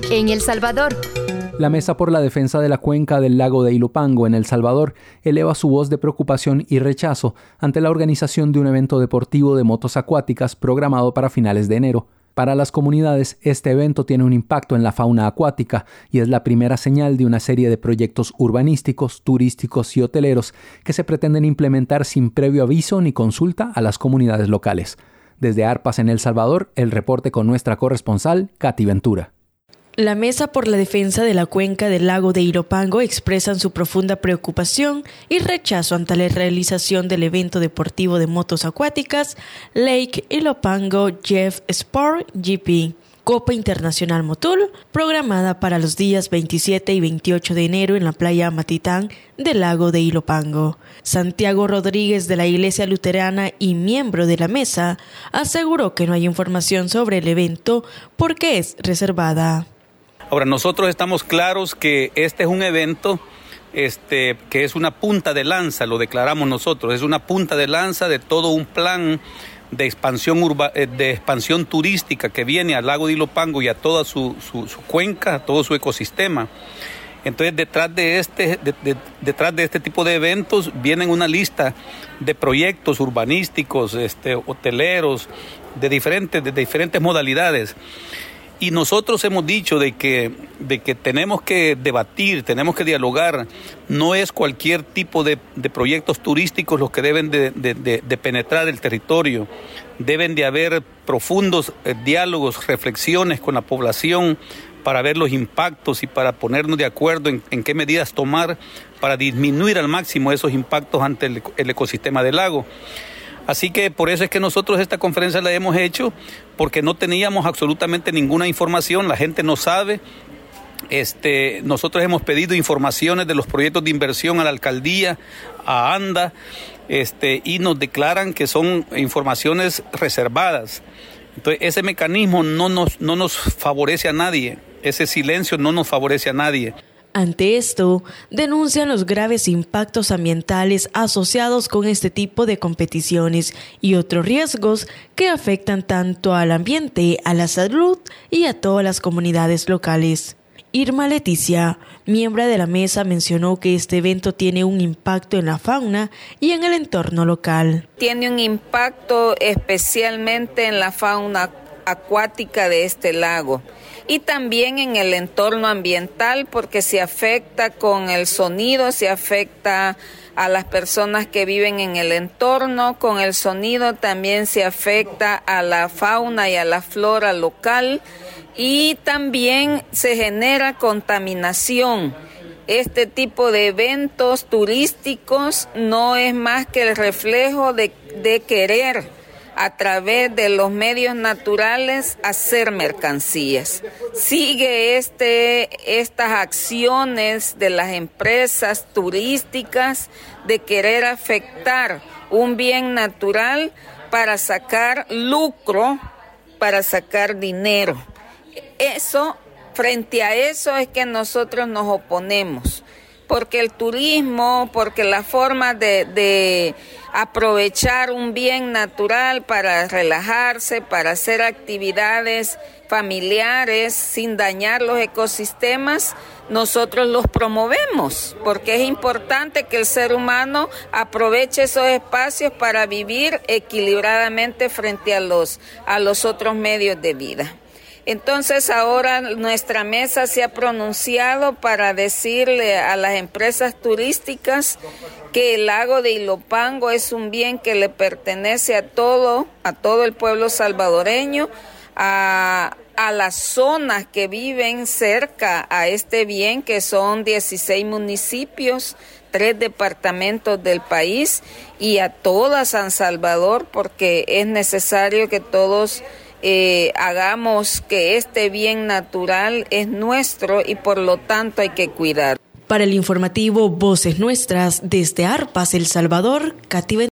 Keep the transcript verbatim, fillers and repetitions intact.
En El Salvador. La Mesa por la Defensa de la Cuenca del Lago de Ilopango en El Salvador eleva su voz de preocupación y rechazo ante la organización de un evento deportivo de motos acuáticas programado para finales de enero. Para las comunidades, este evento tiene un impacto en la fauna acuática y es la primera señal de una serie de proyectos urbanísticos, turísticos y hoteleros que se pretenden implementar sin previo aviso ni consulta a las comunidades locales. Desde Arpas en El Salvador, el reporte con nuestra corresponsal, Katy Ventura. La Mesa por la Defensa de la Cuenca del Lago de Ilopango expresan su profunda preocupación y rechazo ante la realización del evento deportivo de motos acuáticas Lake Ilopango Jeff Sport G P, Copa Internacional Motul, programada para los días veintisiete y veintiocho de enero en la playa Matitán del Lago de Ilopango. Santiago Rodríguez de la Iglesia Luterana y miembro de la mesa aseguró que no hay información sobre el evento porque es reservada. Ahora, nosotros estamos claros que este es un evento este, que es una punta de lanza, lo declaramos nosotros, es una punta de lanza de todo un plan de expansión, urba, de expansión turística que viene al lago de Ilopango y a toda su, su, su cuenca, a todo su ecosistema. Entonces, detrás de este, de, de, detrás de este tipo de eventos vienen una lista de proyectos urbanísticos, este, hoteleros, de diferentes, de diferentes modalidades. Y nosotros hemos dicho de que, de que tenemos que debatir, tenemos que dialogar. No es cualquier tipo de, de proyectos turísticos los que deben de, de, de, de penetrar el territorio. Deben de haber profundos eh, diálogos, reflexiones con la población para ver los impactos y para ponernos de acuerdo en, en qué medidas tomar para disminuir al máximo esos impactos ante el, el ecosistema del lago. Así que por eso es que nosotros esta conferencia la hemos hecho, porque no teníamos absolutamente ninguna información, la gente no sabe. Este, nosotros hemos pedido informaciones de los proyectos de inversión a la alcaldía, a ANDA, este, y nos declaran que son informaciones reservadas. Entonces ese mecanismo no nos, no nos favorece a nadie, ese silencio no nos favorece a nadie. Ante esto, denuncian los graves impactos ambientales asociados con este tipo de competiciones y otros riesgos que afectan tanto al ambiente, a la salud y a todas las comunidades locales. Irma Leticia, miembro de la mesa, mencionó que este evento tiene un impacto en la fauna y en el entorno local. Tiene un impacto especialmente en la fauna acuática de este lago. Y también en el entorno ambiental, porque se afecta con el sonido, se afecta a las personas que viven en el entorno, con el sonido también se afecta a la fauna y a la flora local y también se genera contaminación. Este tipo de eventos turísticos no es más que el reflejo de, de querer a través de los medios naturales hacer mercancías. Sigue este, estas acciones de las empresas turísticas de querer afectar un bien natural para sacar lucro, para sacar dinero. Eso, frente a eso es que nosotros nos oponemos. Porque el turismo, porque la forma de, de aprovechar un bien natural para relajarse, para hacer actividades familiares sin dañar los ecosistemas, nosotros los promovemos, porque es importante que el ser humano aproveche esos espacios para vivir equilibradamente frente a los, a los otros medios de vida. Entonces ahora nuestra mesa se ha pronunciado para decirle a las empresas turísticas que el lago de Ilopango es un bien que le pertenece a todo, a todo el pueblo salvadoreño, a, a las zonas que viven cerca a este bien, que son dieciséis municipios, tres departamentos del país, y a toda San Salvador, porque es necesario que todos Eh, hagamos que este bien natural es nuestro y por lo tanto hay que cuidar. Para el informativo Voces Nuestras, desde Arpas, El Salvador, Katy Ventura.